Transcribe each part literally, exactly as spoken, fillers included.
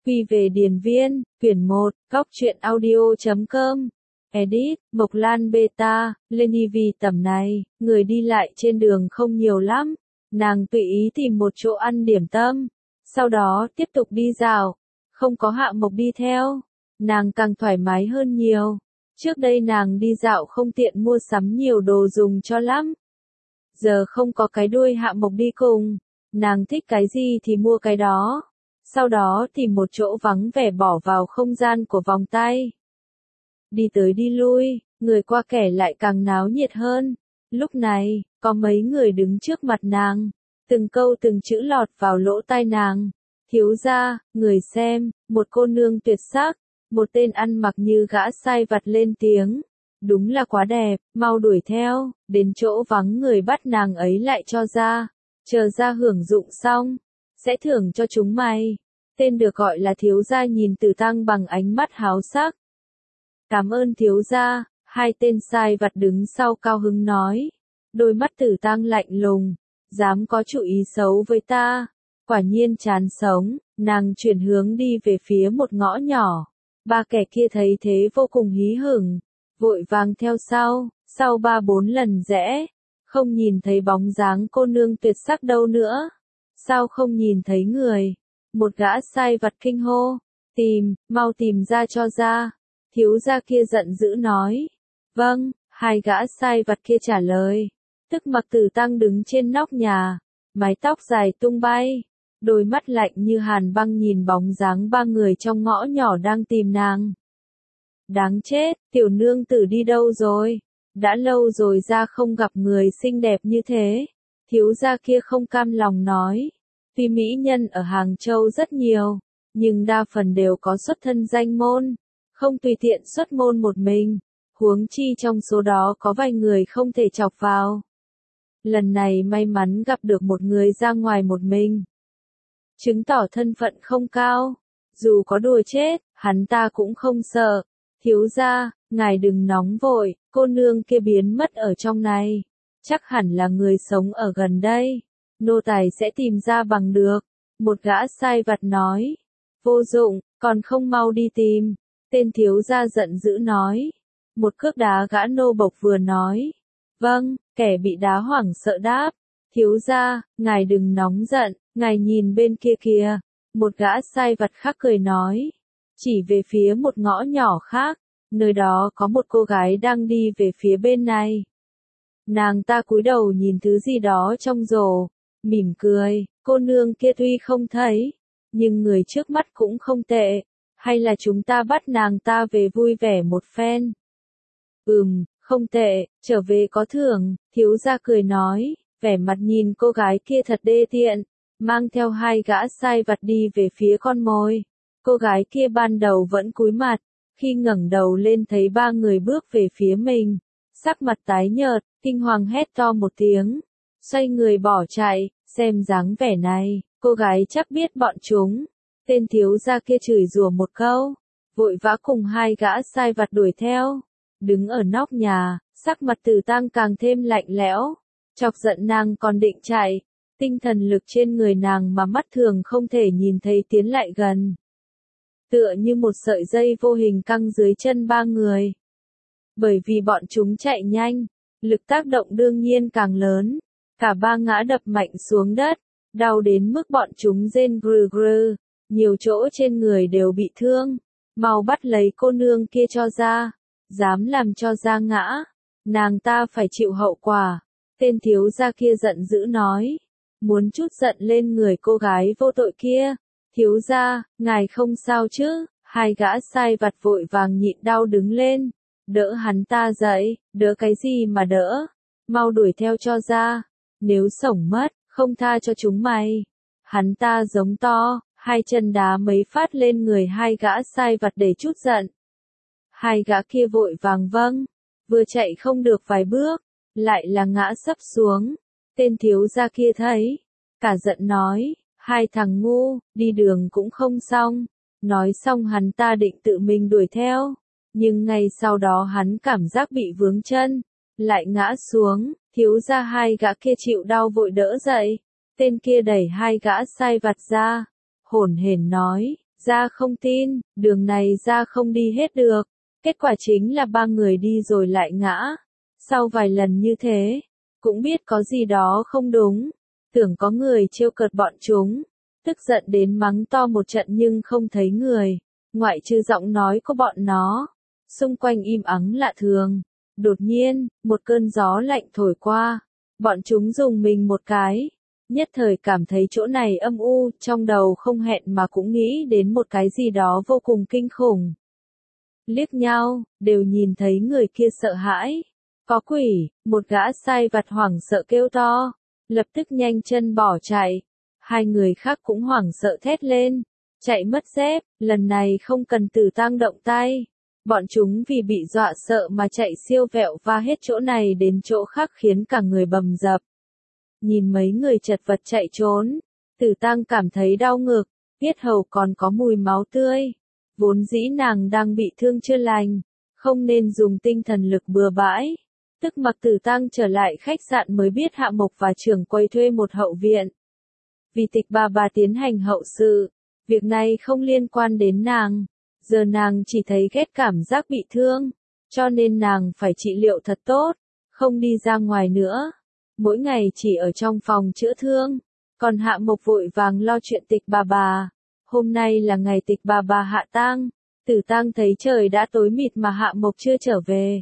Quy về điền viên, quyển một, góc truyện audio chấm com. Edit, Mộc Lan Beta, Lenny vì tầm này, người đi lại trên đường không nhiều lắm. Nàng tùy ý tìm một chỗ ăn điểm tâm, sau đó tiếp tục đi dạo, không có Hạ Mộc đi theo. Nàng càng thoải mái hơn nhiều. Trước đây nàng đi dạo không tiện mua sắm nhiều đồ dùng cho lắm. Giờ không có cái đuôi Hạ Mộc đi cùng, nàng thích cái gì thì mua cái đó. Sau đó tìm một chỗ vắng vẻ bỏ vào không gian của vòng tay. Đi tới đi lui, người qua kẻ lại càng náo nhiệt hơn. Lúc này, có mấy người đứng trước mặt nàng. Từng câu từng chữ lọt vào lỗ tai nàng. Thiếu gia, người xem, một cô nương tuyệt sắc. Một tên ăn mặc như gã sai vặt lên tiếng. Đúng là quá đẹp, mau đuổi theo, đến chỗ vắng người bắt nàng ấy lại cho ra. Chờ ra hưởng dụng xong, sẽ thưởng cho chúng mày. Tên được gọi là thiếu gia nhìn Tử Tăng bằng ánh mắt háo sắc. Cảm ơn thiếu gia, hai tên sai vặt đứng sau cao hứng nói. Đôi mắt Tử Tăng lạnh lùng, dám có chủ ý xấu với ta. Quả nhiên chán sống, nàng chuyển hướng đi về phía một ngõ nhỏ. Ba kẻ kia thấy thế vô cùng hí hửng, vội vàng theo sau, sau ba bốn lần rẽ, không nhìn thấy bóng dáng cô nương tuyệt sắc đâu nữa. Sao không nhìn thấy người? Một gã sai vặt kinh hô, tìm, mau tìm ra cho ra. Thiếu gia kia giận dữ nói, vâng, hai gã sai vặt kia trả lời. Tức mặc Tử Tăng đứng trên nóc nhà, mái tóc dài tung bay, đôi mắt lạnh như hàn băng nhìn bóng dáng ba người trong ngõ nhỏ đang tìm nàng. Đáng chết, tiểu nương tử đi đâu rồi? Đã lâu rồi ra không gặp người xinh đẹp như thế. Thiếu gia kia không cam lòng nói. Tuy mỹ nhân ở Hàng Châu rất nhiều, nhưng đa phần đều có xuất thân danh môn, không tùy tiện xuất môn một mình, huống chi trong số đó có vài người không thể chọc vào. Lần này may mắn gặp được một người ra ngoài một mình, chứng tỏ thân phận không cao, dù có đùa chết, hắn ta cũng không sợ. Thiếu gia, ngài đừng nóng vội, cô nương kia biến mất ở trong này, chắc hẳn là người sống ở gần đây. Nô tài sẽ tìm ra bằng được. Một gã sai vặt nói. Vô dụng, còn không mau đi tìm. Tên thiếu gia giận dữ nói. Một cước đá gã nô bộc vừa nói. Vâng, kẻ bị đá hoảng sợ đáp. Thiếu gia, ngài đừng nóng giận, ngài nhìn bên kia kìa. Một gã sai vặt khác cười nói. Chỉ về phía một ngõ nhỏ khác, nơi đó có một cô gái đang đi về phía bên này. Nàng ta cúi đầu nhìn thứ gì đó trong rổ. Mỉm cười, cô nương kia tuy không thấy, nhưng người trước mắt cũng không tệ, hay là chúng ta bắt nàng ta về vui vẻ một phen. Ừm, không tệ, trở về có thưởng, thiếu gia cười nói, vẻ mặt nhìn cô gái kia thật đê tiện, mang theo hai gã sai vặt đi về phía con mồi. Cô gái kia ban đầu vẫn cúi mặt, khi ngẩng đầu lên thấy ba người bước về phía mình, sắc mặt tái nhợt, kinh hoàng hét to một tiếng. Xoay người bỏ chạy, xem dáng vẻ này, cô gái chắc biết bọn chúng. Tên thiếu gia kia chửi rủa một câu, vội vã cùng hai gã sai vặt đuổi theo. Đứng ở nóc nhà, sắc mặt Tử Tăng càng thêm lạnh lẽo, chọc giận nàng còn định chạy. Tinh thần lực trên người nàng mà mắt thường không thể nhìn thấy tiến lại gần. Tựa như một sợi dây vô hình căng dưới chân ba người. Bởi vì bọn chúng chạy nhanh, lực tác động đương nhiên càng lớn. Cả ba ngã đập mạnh xuống đất, đau đến mức bọn chúng rên grừ grừ, nhiều chỗ trên người đều bị thương. Mau bắt lấy cô nương kia cho ra, dám làm cho ra ngã, nàng ta phải chịu hậu quả. Tên thiếu gia kia giận dữ nói, muốn chút giận lên người cô gái vô tội kia. Thiếu gia, ngài không sao chứ? Hai gã sai vặt vội vàng nhịn đau đứng lên, đỡ hắn ta dậy. Đỡ cái gì mà đỡ? Mau đuổi theo cho ra. Nếu sống mất, không tha cho chúng mày. Hắn ta giống to, hai chân đá mấy phát lên người hai gã sai vặt để chút giận. Hai gã kia vội vàng vâng, vừa chạy không được vài bước, lại là ngã sấp xuống. Tên thiếu gia kia thấy, cả giận nói, hai thằng ngu, đi đường cũng không xong. Nói xong hắn ta định tự mình đuổi theo, nhưng ngay sau đó hắn cảm giác bị vướng chân, lại ngã xuống. Thiếu gia hai gã kia chịu đau vội đỡ dậy. Tên kia đẩy hai gã sai vặt ra, hổn hển nói, Ra không tin, đường này ra không đi hết được. Kết quả chính là ba người đi rồi lại ngã. Sau vài lần như thế, cũng biết có gì đó không đúng. Tưởng có người trêu cợt bọn chúng. Tức giận đến mắng to một trận nhưng không thấy người. Ngoại trừ giọng nói của bọn nó. Xung quanh im ắng lạ thường. Đột nhiên, một cơn gió lạnh thổi qua. Bọn chúng dùng mình một cái. Nhất thời cảm thấy chỗ này âm u, trong đầu không hẹn mà cũng nghĩ đến một cái gì đó vô cùng kinh khủng. Liếc nhau, đều nhìn thấy người kia sợ hãi. Có quỷ, một gã sai vặt hoảng sợ kêu to. Lập tức nhanh chân bỏ chạy. Hai người khác cũng hoảng sợ thét lên. Chạy mất dép, lần này không cần Tử Tang động tay. Bọn chúng vì bị dọa sợ mà chạy siêu vẹo va hết chỗ này đến chỗ khác khiến cả người bầm dập. Nhìn mấy người chật vật chạy trốn, Tử Tang cảm thấy đau ngực, yết hầu còn có mùi máu tươi. Vốn dĩ nàng đang bị thương chưa lành, không nên dùng tinh thần lực bừa bãi. Tức mặc Tử Tang trở lại khách sạn mới biết Hạ Mộc và trưởng quầy thuê một hậu viện. Vì Tịch bà bà tiến hành hậu sự, việc này không liên quan đến nàng. Giờ nàng chỉ thấy ghét cảm giác bị thương, cho nên nàng phải trị liệu thật tốt, không đi ra ngoài nữa. Mỗi ngày chỉ ở trong phòng chữa thương, còn Hạ Mộc vội vàng lo chuyện Tịch bà bà. Hôm nay là ngày Tịch bà bà hạ tang, Tử Tang thấy trời đã tối mịt mà Hạ Mộc chưa trở về.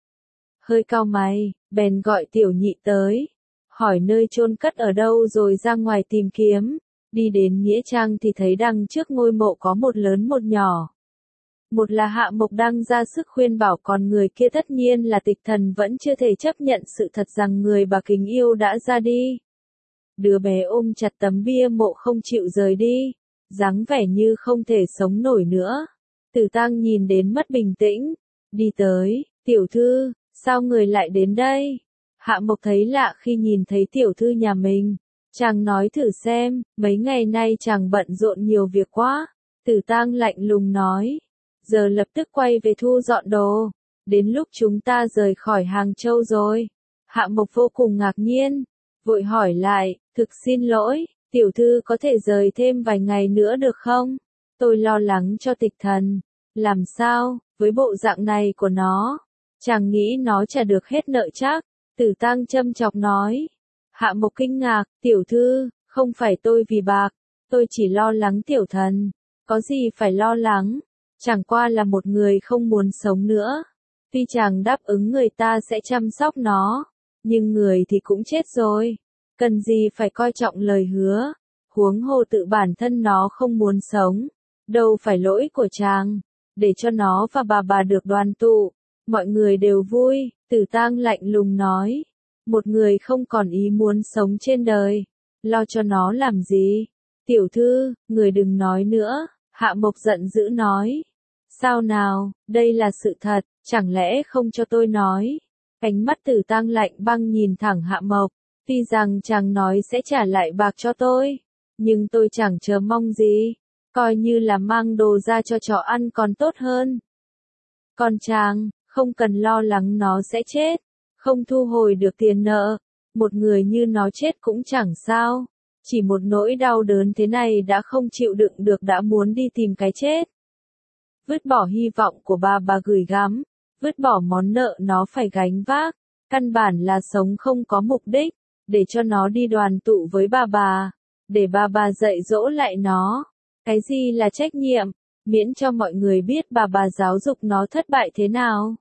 Hơi cau mày, bèn gọi Tiểu Nhị tới, hỏi nơi chôn cất ở đâu rồi ra ngoài tìm kiếm. Đi đến nghĩa trang thì thấy đằng trước ngôi mộ có một lớn một nhỏ. Một là Hạ Mộc đang ra sức khuyên bảo, còn người kia tất nhiên là Tịch Thần vẫn chưa thể chấp nhận sự thật rằng người bà kính yêu đã ra đi. Đứa bé ôm chặt tấm bia mộ không chịu rời đi, dáng vẻ như không thể sống nổi nữa. Tử Tang nhìn đến mất bình tĩnh, đi tới, tiểu thư, sao người lại đến đây? Hạ Mộc thấy lạ khi nhìn thấy tiểu thư nhà mình. Chàng nói thử xem, mấy ngày nay chàng bận rộn nhiều việc quá. Tử Tang lạnh lùng nói. Giờ lập tức quay về thu dọn đồ. Đến lúc chúng ta rời khỏi Hàng Châu rồi. Hạ Mộc vô cùng ngạc nhiên. Vội hỏi lại, thực xin lỗi, tiểu thư có thể rời thêm vài ngày nữa được không? Tôi lo lắng cho Tịch Thần. Làm sao, với bộ dạng này của nó? Chàng nghĩ nó trả được hết nợ chắc. Tử Tang châm chọc nói. Hạ Mộc kinh ngạc, tiểu thư, không phải tôi vì bạc. Tôi chỉ lo lắng tiểu thần. Có gì phải lo lắng? Chẳng qua là một người không muốn sống nữa. Tuy chàng đáp ứng người ta sẽ chăm sóc nó, nhưng người thì cũng chết rồi. Cần gì phải coi trọng lời hứa. Huống hồ tự bản thân nó không muốn sống. Đâu phải lỗi của chàng. Để cho nó và bà bà được đoàn tụ. Mọi người đều vui. Tử Tang lạnh lùng nói. Một người không còn ý muốn sống trên đời. Lo cho nó làm gì? Tiểu thư, người đừng nói nữa. Hạ Mộc giận dữ nói. Sao nào, đây là sự thật, chẳng lẽ không cho tôi nói? Ánh mắt Tử Tang lạnh băng nhìn thẳng Hạ Mộc. Tuy rằng chàng nói sẽ trả lại bạc cho tôi, nhưng tôi chẳng chờ mong gì. Coi như là mang đồ ra cho chó ăn còn tốt hơn. Còn chàng, không cần lo lắng nó sẽ chết. Không thu hồi được tiền nợ. Một người như nó chết cũng chẳng sao. Chỉ một nỗi đau đớn thế này đã không chịu đựng được đã muốn đi tìm cái chết. Vứt bỏ hy vọng của bà bà gửi gắm. Vứt bỏ món nợ nó phải gánh vác. Căn bản là sống không có mục đích. Để cho nó đi đoàn tụ với bà bà. Để bà bà dạy dỗ lại nó. Cái gì là trách nhiệm? Miễn cho mọi người biết bà bà giáo dục nó thất bại thế nào.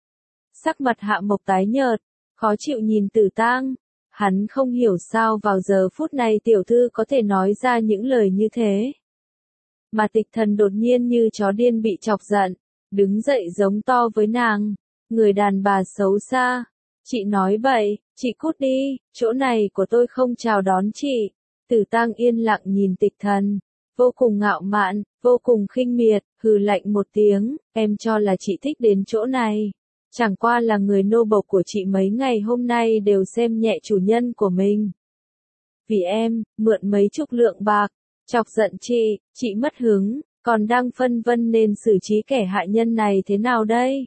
Sắc mặt Hạ Mộc tái nhợt, khó chịu nhìn Tử Tang. Hắn không hiểu sao vào giờ phút này tiểu thư có thể nói ra những lời như thế. Mà Tịch Thần đột nhiên như chó điên bị chọc giận, đứng dậy giống to với nàng. Người đàn bà xấu xa. Chị nói bậy, chị cút đi, chỗ này của tôi không chào đón chị. Tử Tang yên lặng nhìn Tịch Thần. Vô cùng ngạo mạn, vô cùng khinh miệt, hừ lạnh một tiếng, em cho là chị thích đến chỗ này. Chẳng qua là người nô bộc của chị mấy ngày hôm nay đều xem nhẹ chủ nhân của mình. Vì em, mượn mấy chục lượng bạc, chọc giận chị, chị mất hứng, còn đang phân vân nên xử trí kẻ hại nhân này thế nào đây?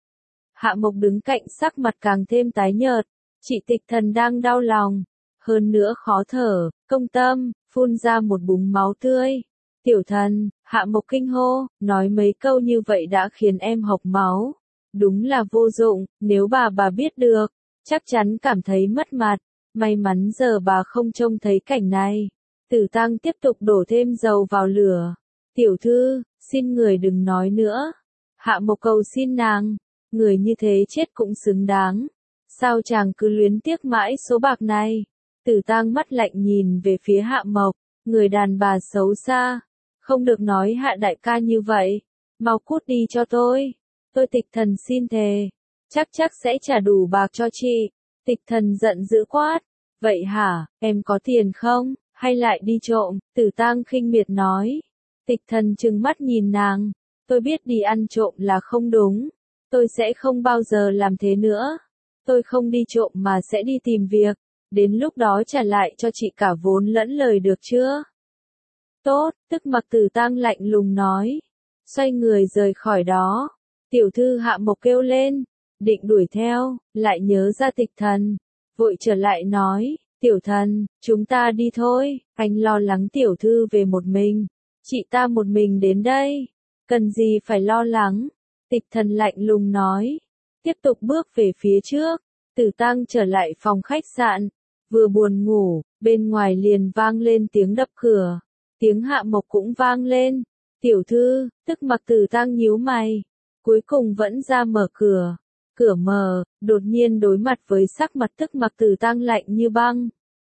Hạ Mộc đứng cạnh sắc mặt càng thêm tái nhợt, chị Tịch Thần đang đau lòng, hơn nữa khó thở, công tâm, phun ra một búng máu tươi. Tiểu thần, Hạ Mộc kinh hô, nói mấy câu như vậy đã khiến em hộc máu. Đúng là vô dụng, nếu bà bà biết được, chắc chắn cảm thấy mất mặt. May mắn giờ bà không trông thấy cảnh này. Tử Tăng tiếp tục đổ thêm dầu vào lửa. Tiểu thư, xin người đừng nói nữa. Hạ Mộc cầu xin nàng, người như thế chết cũng xứng đáng. Sao chàng cứ luyến tiếc mãi số bạc này? Tử Tăng mắt lạnh nhìn về phía Hạ Mộc, người đàn bà xấu xa. Không được nói Hạ đại ca như vậy. Mau cút đi cho tôi. Tôi Tịch Thần xin thề. Chắc chắc sẽ trả đủ bạc cho chị. Tịch Thần giận dữ quát. Vậy hả, em có tiền không? Hay lại đi trộm? Tử Tăng khinh miệt nói. Tịch Thần trừng mắt nhìn nàng. Tôi biết đi ăn trộm là không đúng. Tôi sẽ không bao giờ làm thế nữa. Tôi không đi trộm mà sẽ đi tìm việc. Đến lúc đó trả lại cho chị cả vốn lẫn lời được chưa? Tốt, tức Mặc Tử Tăng lạnh lùng nói. Xoay người rời khỏi đó. Tiểu thư Hạ Mộc kêu lên. Định đuổi theo, lại nhớ ra Tịch Thần. Vội trở lại nói. Tiểu thần, chúng ta đi thôi. Anh lo lắng tiểu thư về một mình. Chị ta một mình đến đây. Cần gì phải lo lắng. Tịch Thần lạnh lùng nói. Tiếp tục bước về phía trước. Tử Tăng trở lại phòng khách sạn. Vừa buồn ngủ, bên ngoài liền vang lên tiếng đập cửa. Tiếng Hạ Mộc cũng vang lên. Tiểu thư, tức Mặc Tử Tăng nhíu mày. Cuối cùng vẫn ra mở cửa. Cửa mở, đột nhiên đối mặt với sắc mặt tức Mặc Tử Tăng lạnh như băng.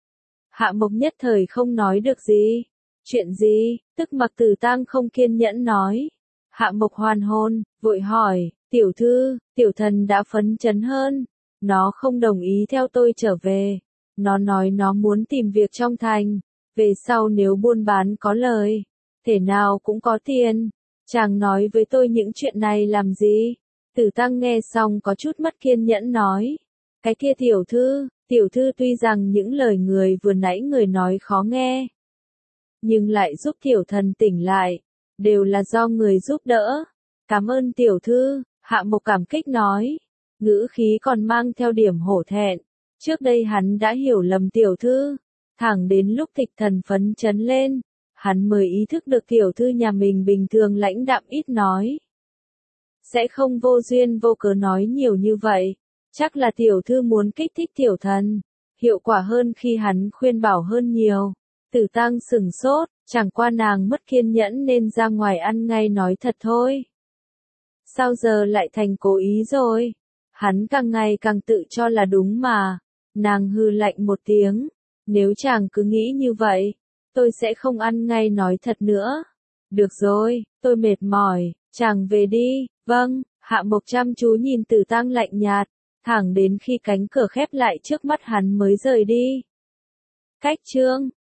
Hạ Mộc nhất thời không nói được gì. Chuyện gì? Tức Mặc Tử Tăng không kiên nhẫn nói. Hạ Mộc hoàn hồn, vội hỏi, tiểu thư, tiểu thần đã phấn chấn hơn. Nó không đồng ý theo tôi trở về. Nó nói nó muốn tìm việc trong thành. Về sau nếu buôn bán có lời, thể nào cũng có tiền. Chàng nói với tôi những chuyện này làm gì? Tử Tăng nghe xong có chút mất kiên nhẫn nói. Cái kia tiểu thư, tiểu thư tuy rằng những lời người vừa nãy người nói khó nghe, nhưng lại giúp tiểu thần tỉnh lại. Đều là do người giúp đỡ. Cảm ơn tiểu thư, Hạ Mộc cảm kích nói. Ngữ khí còn mang theo điểm hổ thẹn. Trước đây hắn đã hiểu lầm tiểu thư. Thẳng đến lúc Tịch Thần phấn chấn lên, hắn mới ý thức được tiểu thư nhà mình bình thường lãnh đạm ít nói. Sẽ không vô duyên vô cớ nói nhiều như vậy. Chắc là tiểu thư muốn kích thích tiểu thần. Hiệu quả hơn khi hắn khuyên bảo hơn nhiều. Tử Tăng sửng sốt, chẳng qua nàng mất kiên nhẫn nên ra ngoài ăn ngay nói thật thôi. Sao giờ lại thành cố ý rồi? Hắn càng ngày càng tự cho là đúng mà. Nàng hừ lạnh một tiếng. Nếu chàng cứ nghĩ như vậy, tôi sẽ không ăn ngay nói thật nữa. Được rồi, tôi mệt mỏi, chàng về đi. Vâng, Hạ Mộc chăm chú nhìn Tử Tăng lạnh nhạt, thẳng đến khi cánh cửa khép lại trước mắt hắn mới rời đi. Cách chương